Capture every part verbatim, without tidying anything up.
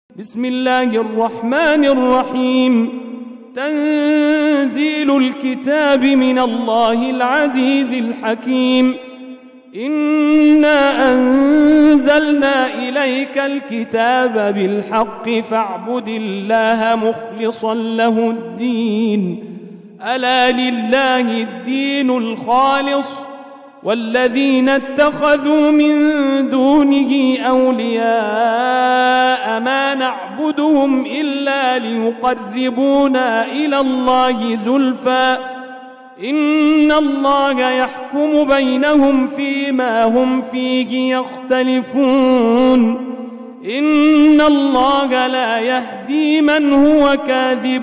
بسم الله الرحمن الرحيم. تنزيل الكتاب من الله العزيز الحكيم. إنا أنزلنا إليك الكتاب بالحق فاعبد الله مخلصا له الدين. ألا لله الدين الخالص والذين اتخذوا من دونه أولياء ما نعبدهم إلا ليقربونا إلى الله زلفى إن الله يحكم بينهم فيما هم فيه يختلفون. إن الله لا يهدي من هو كاذب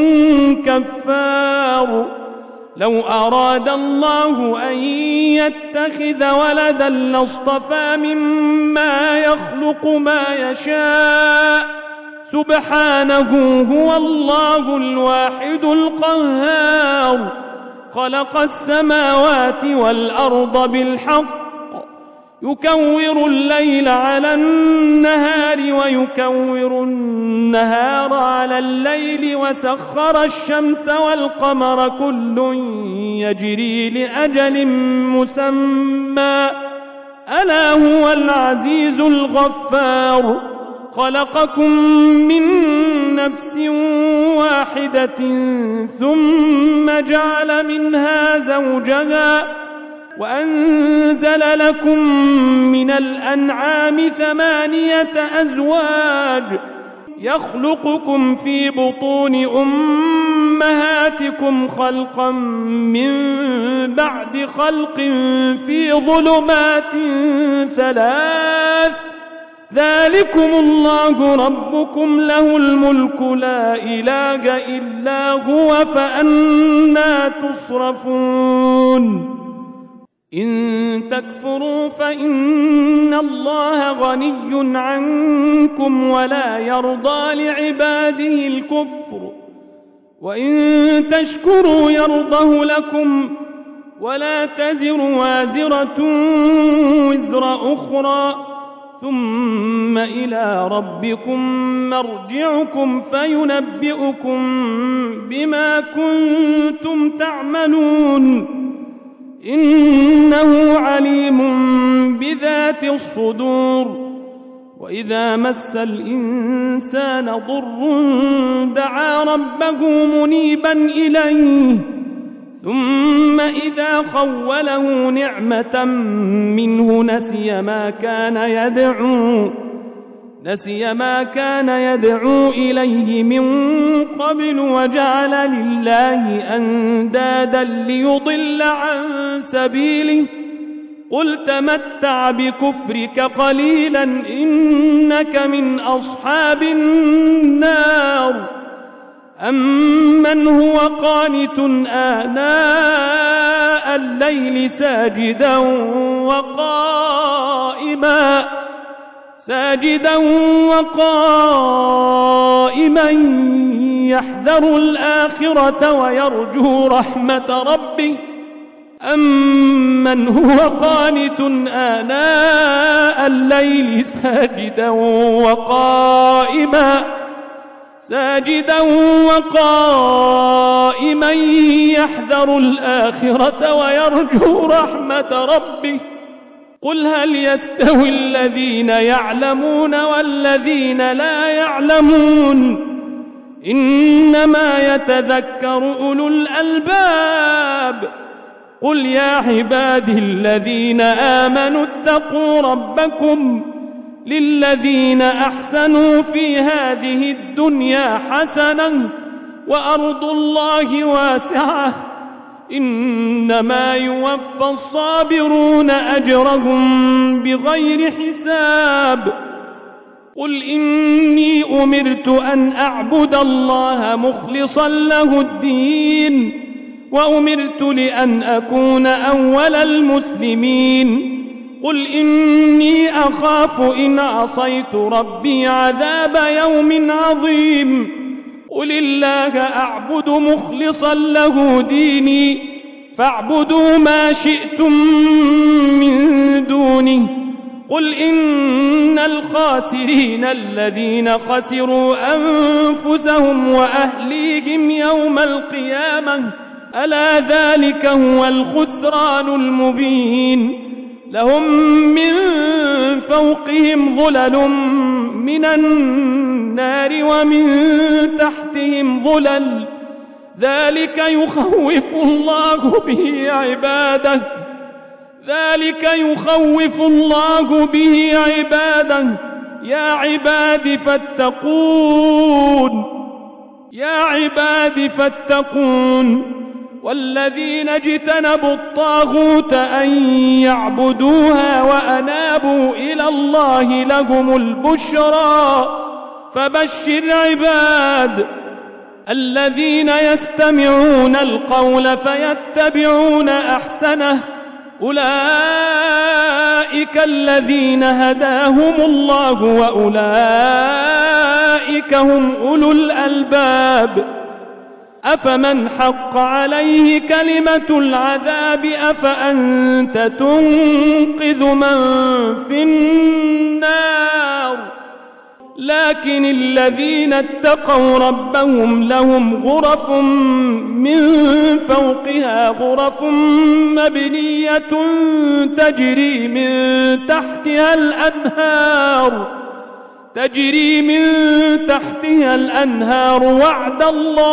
كفار. لو أراد الله أن يتخذ ولدا لاصطفى مما يخلق ما يشاء سبحانه هو الله الواحد القهار. خلق السماوات والأرض بالحق يكور الليل على النهار ويكور النهار على الليل وسخر الشمس والقمر كل يجري لأجل مسمى ألا هو العزيز الغفار. خلقكم من نفس واحدة ثم جعل منها زوجها وأنزل لكم من الأنعام ثمانية أزواج يخلقكم في بطون أمهاتكم خلقا من بعد خلق في ظلمات ثلاث ذلكم الله ربكم له الملك لا إله إلا هو فأنى تصرفون. إن تكفروا فإن الله غني عنكم ولا يرضى لعباده الكفر وإن تشكروا يرضه لكم ولا تزر وازرة وزر أخرى ثم إلى ربكم مرجعكم فينبئكم بما كنتم تعملون. إنه عليم بذات الصدور. وإذا مس الإنسان ضر دعا ربه منيبا إليه ثم إذا خوله نعمة منه نسي ما كان يدعو نسي ما كان يدعو إليه من قبل وجعل لله أندادا ليضل عن سبيله. قل تمتع بكفرك قليلا إنك من أصحاب النار. أمن هو قانت آناء الليل ساجدا وقائما ساجدا وقائما يحذر الآخرة ويرجو رحمة ربه. أمن هو قانت آناء الليل ساجدا وقائما ساجدا وقائما يحذر الآخرة ويرجو رحمة ربه. قل هل يستوي الذين يعلمون والذين لا يعلمون إنما يتذكر أولو الألباب. قل يا عبادي الذين آمنوا اتقوا ربكم للذين أحسنوا في هذه الدنيا حسنة وأرض الله واسعة إنما يوفى الصابرون أجرهم بغير حساب. قل إني أمرت أن أعبد الله مخلصا له الدين وأمرت لأن أكون أول المسلمين. قل إني أخاف إن عصيت ربي عذاب يوم عظيم. قل الله أعبد مخلصا له ديني فاعبدوا ما شئتم من دونه قل إن الخاسرين الذين خسروا أنفسهم وأهليهم يوم القيامة ألا ذلك هو الخسران المبين لهم من فوقهم ظلل من النار ومن تحتهم ظلل ذلك يخوف الله به عباده ذلك يخوف الله به عباده يا عباد فاتقون يا عباد فاتقون والذين اجتنبوا الطاغوت أن يعبدوها وأنابوا إلى الله لهم البشرى فبشر عباد الذين يستمعون القول فيتبعون أحسنه أولئك الذين هداهم الله وأولئك هم أولو الألباب أفمن حق عليه كلمة العذاب أفأنت تنقذ من في النار لكن الذين اتقوا ربهم لهم غرف من فوقها غرف مبنية تجري من تحتها الأنهار تجري من تحتها الأنهار وعد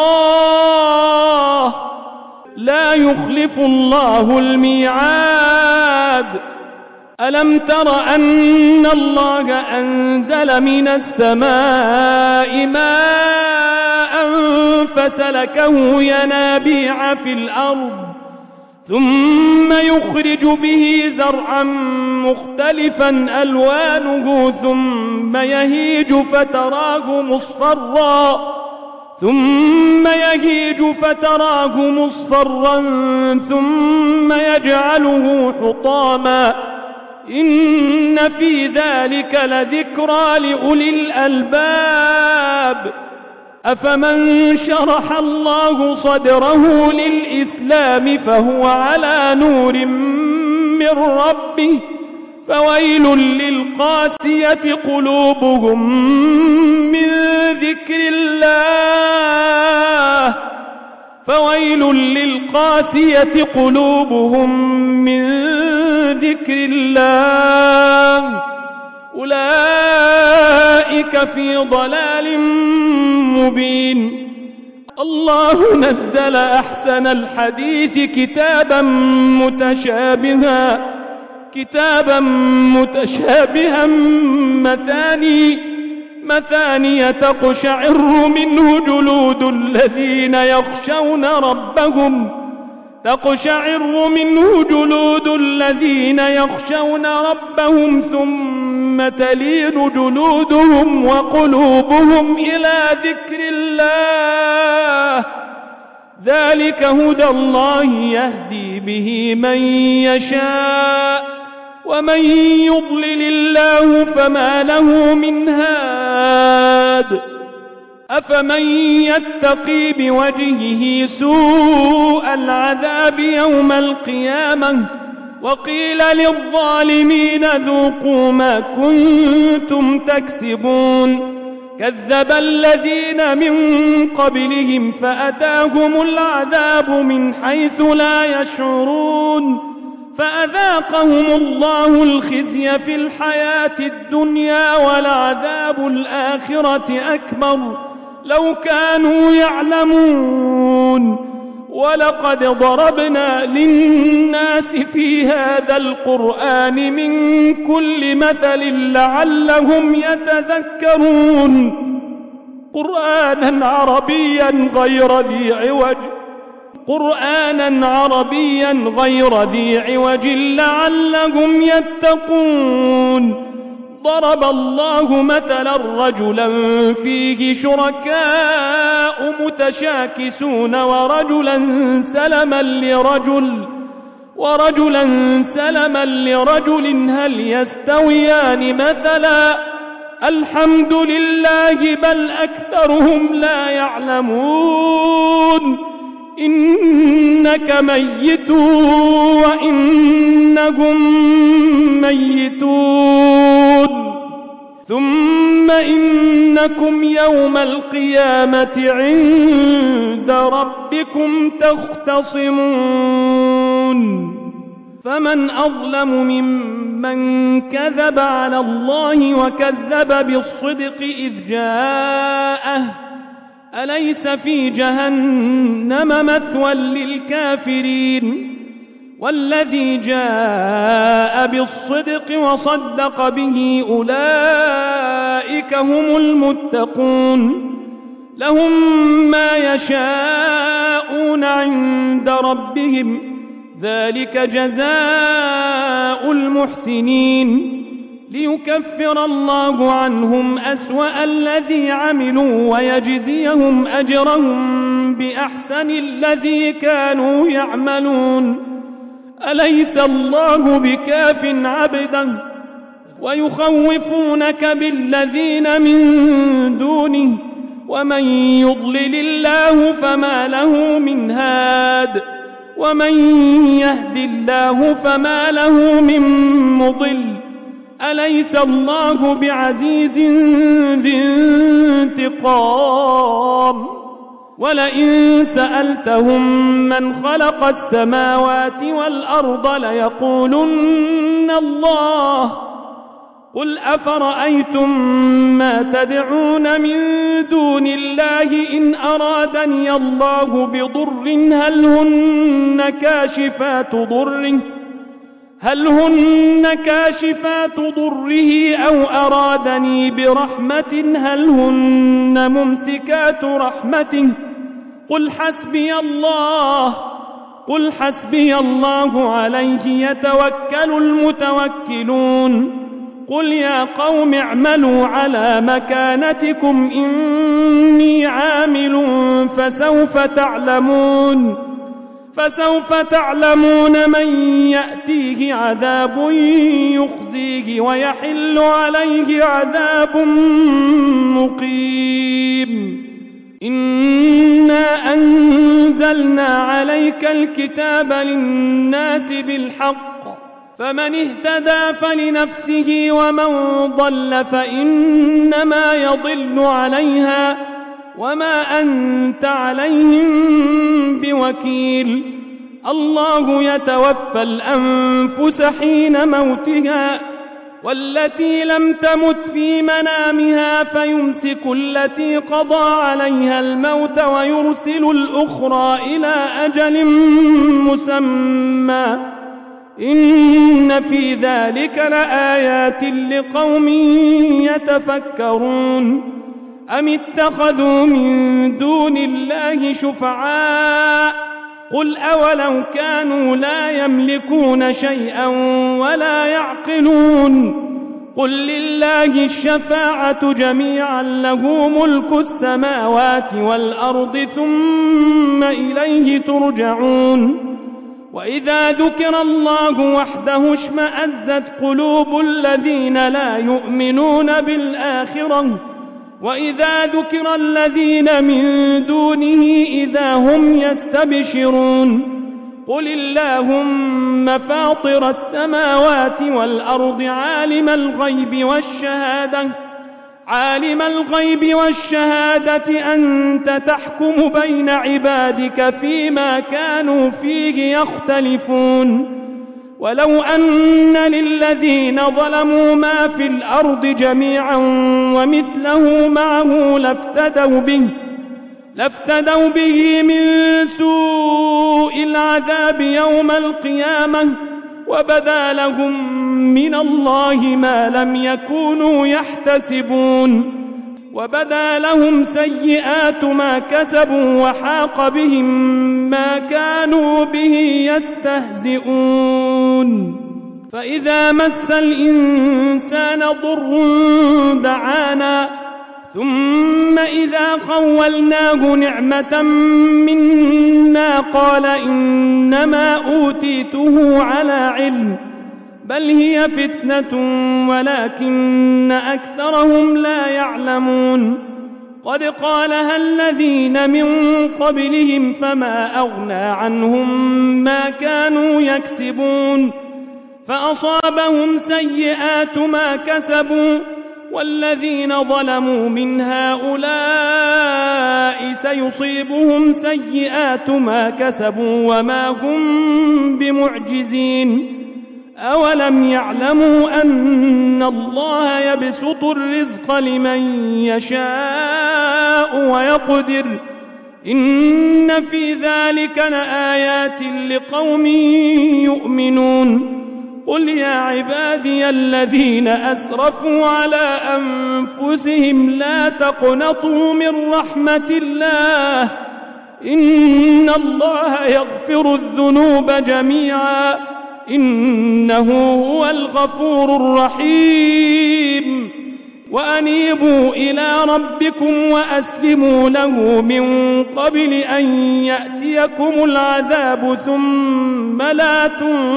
الله لا يخلف الله الميعاد ألم تر أن الله أنزل من السماء ماء فسلكه ينابيع في الأرض ثم يخرج به زرعا مختلفا ألوانه ثم يهيج فتراه مصفرا ثم يهيج فتراه مصفرا ثم يجعله حطاما إن في ذلك لذكرى لأولي الألباب أفمن شرح الله صدره للإسلام فهو على نور من ربه فويل للقاسية قلوبهم من ذكر الله فويل للقاسية قلوبهم من ذكر الله أولئك في ضلال مبين الله نزل أحسن الحديث كتابا متشابها كتابا متشابها مثاني مثانية تقشعر منه جلود الذين يخشون ربهم تقشعر منه جلود الذين يخشون ربهم ثم تلين جلودهم وقلوبهم إلى ذكر الله ذلك هدى الله يهدي به من يشاء ومن يضلل الله فما له من هاد أفمن يتقي بوجهه سوء العذاب يوم القيامة وقيل للظالمين ذوقوا ما كنتم تكسبون كذب الذين من قبلهم فأتاهم العذاب من حيث لا يشعرون فأذاقهم الله الخزي في الحياة الدنيا ولعذاب الآخرة أكبر لو كانوا يعلمون ولقد ضربنا للناس في هذا القرآن من كل مثل لعلهم يتذكرون قرآنا عربيا غير ذي عوج قرآنا عربيا غير ذي عوج لعلهم يتقون ضرب الله مثلا رجلا فيه شركاء متشاكسون ورجلا سلما لرجل ورجلا سلما لرجل هل يستويان مثلا الحمد لله بل أكثرهم لا يعلمون إنك ميت وإنهم ميتون ثم إنكم يوم القيامة عند ربكم تختصمون فمن أظلم ممن كذب على الله وكذب بالصدق إذ جاءه أليس في جهنم مثوى للكافرين والذي جاء بالصدق وصدق به أولئك هم المتقون لهم ما يشاءون عند ربهم ذلك جزاء المحسنين ليكفر الله عنهم أسوأ الذي عملوا ويجزيهم أجرهم بأحسن الذي كانوا يعملون أليس الله بكاف عبده ويخوفونك بالذين من دونه ومن يضلل الله فما له من هاد ومن يهد الله فما له من مضل أليس الله بعزيز ذي انتقام ولئن سألتهم من خلق السماوات والأرض ليقولن الله قل أفرأيتم ما تدعون من دون الله إن أرادني الله بضر هل هن كاشفات ضره هل هن كاشفات ضره أو أرادني برحمة هل هن ممسكات رحمته قل حسبي الله قل حسبي الله عليه يتوكل المتوكلون قل يا قوم اعملوا على مكانتكم إني عامل فسوف تعلمون فسوف تعلمون من يأتيه عذاب يخزيه ويحل عليه عذاب مقيم إنا أنزلنا عليك الكتاب للناس بالحق فمن اهتدى فلنفسه ومن ضل فإنما يضل عليها وما أنت عليهم بوكيل الله يتوفى الأنفس حين موتها والتي لم تمت في منامها فيمسك التي قضى عليها الموت ويرسل الأخرى إلى أجل مسمى إن في ذلك لآيات لقوم يتفكرون أم اتخذوا من دون الله شفعاء قل أولو كانوا لا يملكون شيئا ولا يعقلون قل لله الشفاعة جميعا له ملك السماوات والأرض ثم إليه ترجعون وإذا ذكر الله وحده اشمأزت قلوب الذين لا يؤمنون بالآخرة وإذا ذكر الذين من دونه إذا هم يستبشرون قل اللهم فاطر السماوات والأرض عالم الغيب والشهادة عالم الغيب والشهادة أنت تحكم بين عبادك فيما كانوا فيه يختلفون ولو أن للذين ظلموا ما في الأرض جميعا ومثله معه لافتدوا به لافتدوا به من سوء العذاب يوم القيامة وبدا لهم من الله ما لم يكونوا يحتسبون وبدا لهم سيئات ما كسبوا وحاق بهم ما كانوا به يستهزئون فإذا مس الإنسان ضر دعانا ثم إذا خولناه نعمة منا قال إنما أوتيته على علم بل هي فتنة ولكن أكثرهم لا يعلمون قد قالها الذين من قبلهم فما أغنى عنهم ما كانوا يكسبون فأصابهم سيئات ما كسبوا والذين ظلموا من هؤلاء سيصيبهم سيئات ما كسبوا وما هم بمعجزين أولم يعلموا أن الله يبسط الرزق لمن يشاء ويقدر إن في ذلك لآيات لقوم يؤمنون قل يا عبادي الذين أسرفوا على أنفسهم لا تقنطوا من رحمة الله إن الله يغفر الذنوب جميعا إنه هو الغفور الرحيم وأنيبوا إلى ربكم وأسلموا له من قبل أن يأتيكم العذاب ثم لا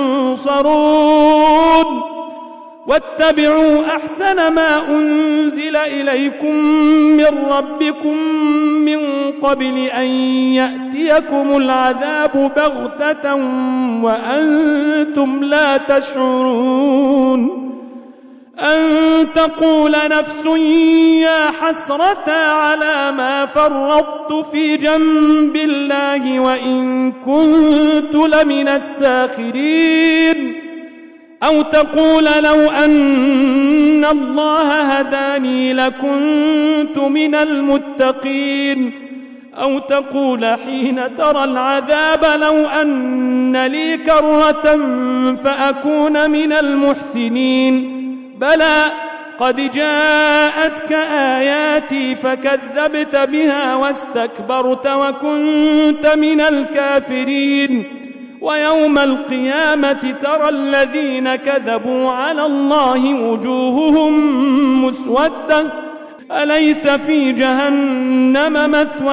تنصرون واتبعوا أحسن ما أنزل إليكم من ربكم من قبل أن يأتيكم العذاب بغتة وأنتم لا تشعرون أن تقول نفس يا حسرة على ما فرطت في جنب الله وإن كنت لمن الساخرين أو تقول لو أن الله هداني لكنت من المتقين أو تقول حين ترى العذاب لو أن لي كرة فأكون من المحسنين بلى قد جاءتك آياتي فكذبت بها واستكبرت وكنت من الكافرين ويوم القيامة ترى الذين كذبوا على الله وجوههم مسودة أليس في جهنم مثوى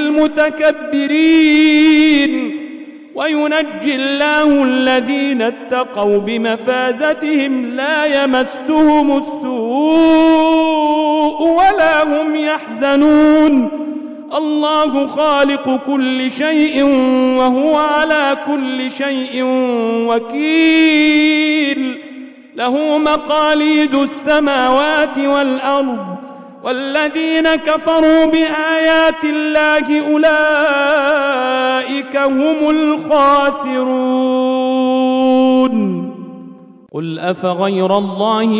للمتكبرين وينجي الله الذين اتقوا بمفازتهم لا يمسهم السوء ولا هم يحزنون الله خالق كل شيء وهو على كل شيء وكيل له مقاليد السماوات والأرض والذين كفروا بآيات الله أولئك هم الخاسرون قل أفغير الله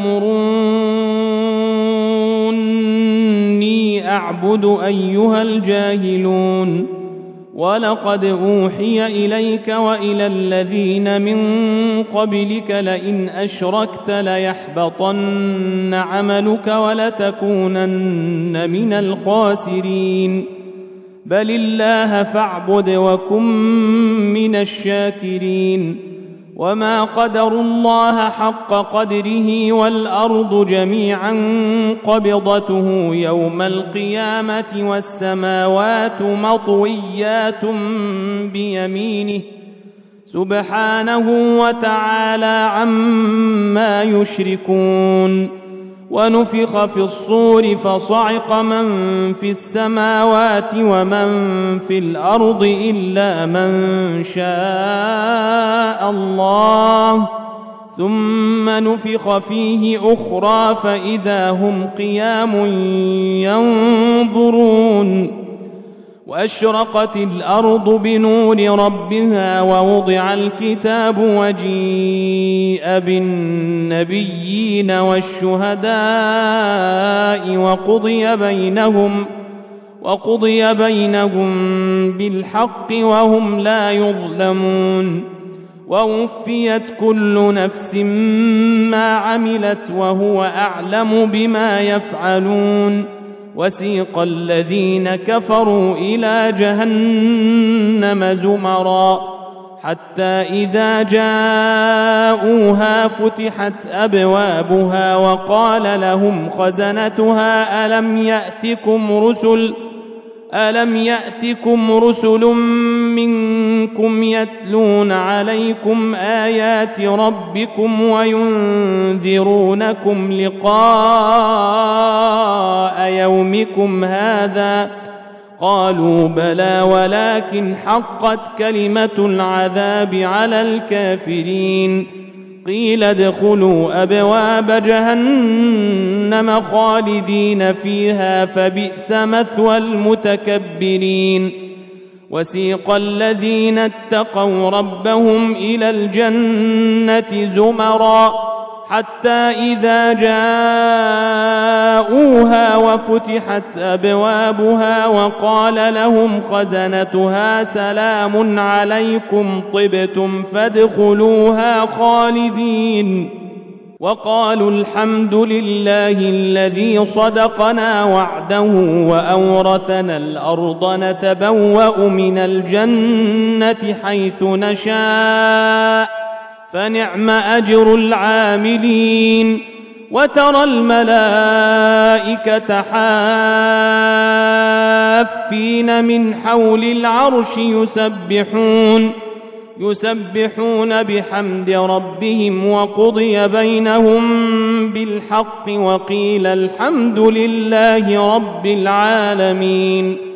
تأمروني أعبد أيها الجاهلون ولقد أوحي إليك وإلى الذين من قبلك لئن أشركت ليحبطن عملك ولتكونن من الخاسرين بل الله فاعبد وكن من الشاكرين وما قدروا الله حق قدره والأرض جميعا قبضته يوم القيامة والسماوات مطويات بيمينه سبحانه وتعالى عما يشركون ونفخ في الصور فصعق من في السماوات ومن في الأرض إلا من شاء الله ثم نفخ فيه أخرى فإذا هم قيام ينظرون وأشرقت الأرض بنور ربها ووضع الكتاب وجيء بالنبيين والشهداء وقضي بينهم وقضي بينهم بالحق وهم لا يظلمون ووفيت كل نفس ما عملت وهو أعلم بما يفعلون وسيق الذين كفروا إلى جهنم زمرا حتى إذا جاءوها فتحت أبوابها وقال لهم خزنتها ألم يأتكم رسل ألم يأتكم رسل منكم يتلون عليكم آيات ربكم وينذرونكم لقاء يومكم هذا؟ قالوا بلى ولكن حقت كلمة العذاب على الكافرين. قيل ادخلوا أبواب جهنم خالدين فيها فبئس مثوى المتكبرين. وسيق الذين اتقوا ربهم إلى الجنة زمرا حتى إذا جاءوها وفتحت أبوابها وقال لهم خزنتها سلام عليكم طبتم فادخلوها خالدين. وقالوا الحمد لله الذي صدقنا وعده وأورثنا الأرض نتبوأ من الجنة حيث نشاء فنعم أجر العاملين. وترى الملائكة حافين من حول العرش يسبحون يسبحون بحمد ربهم وقضي بينهم بالحق وقيل الحمد لله رب العالمين.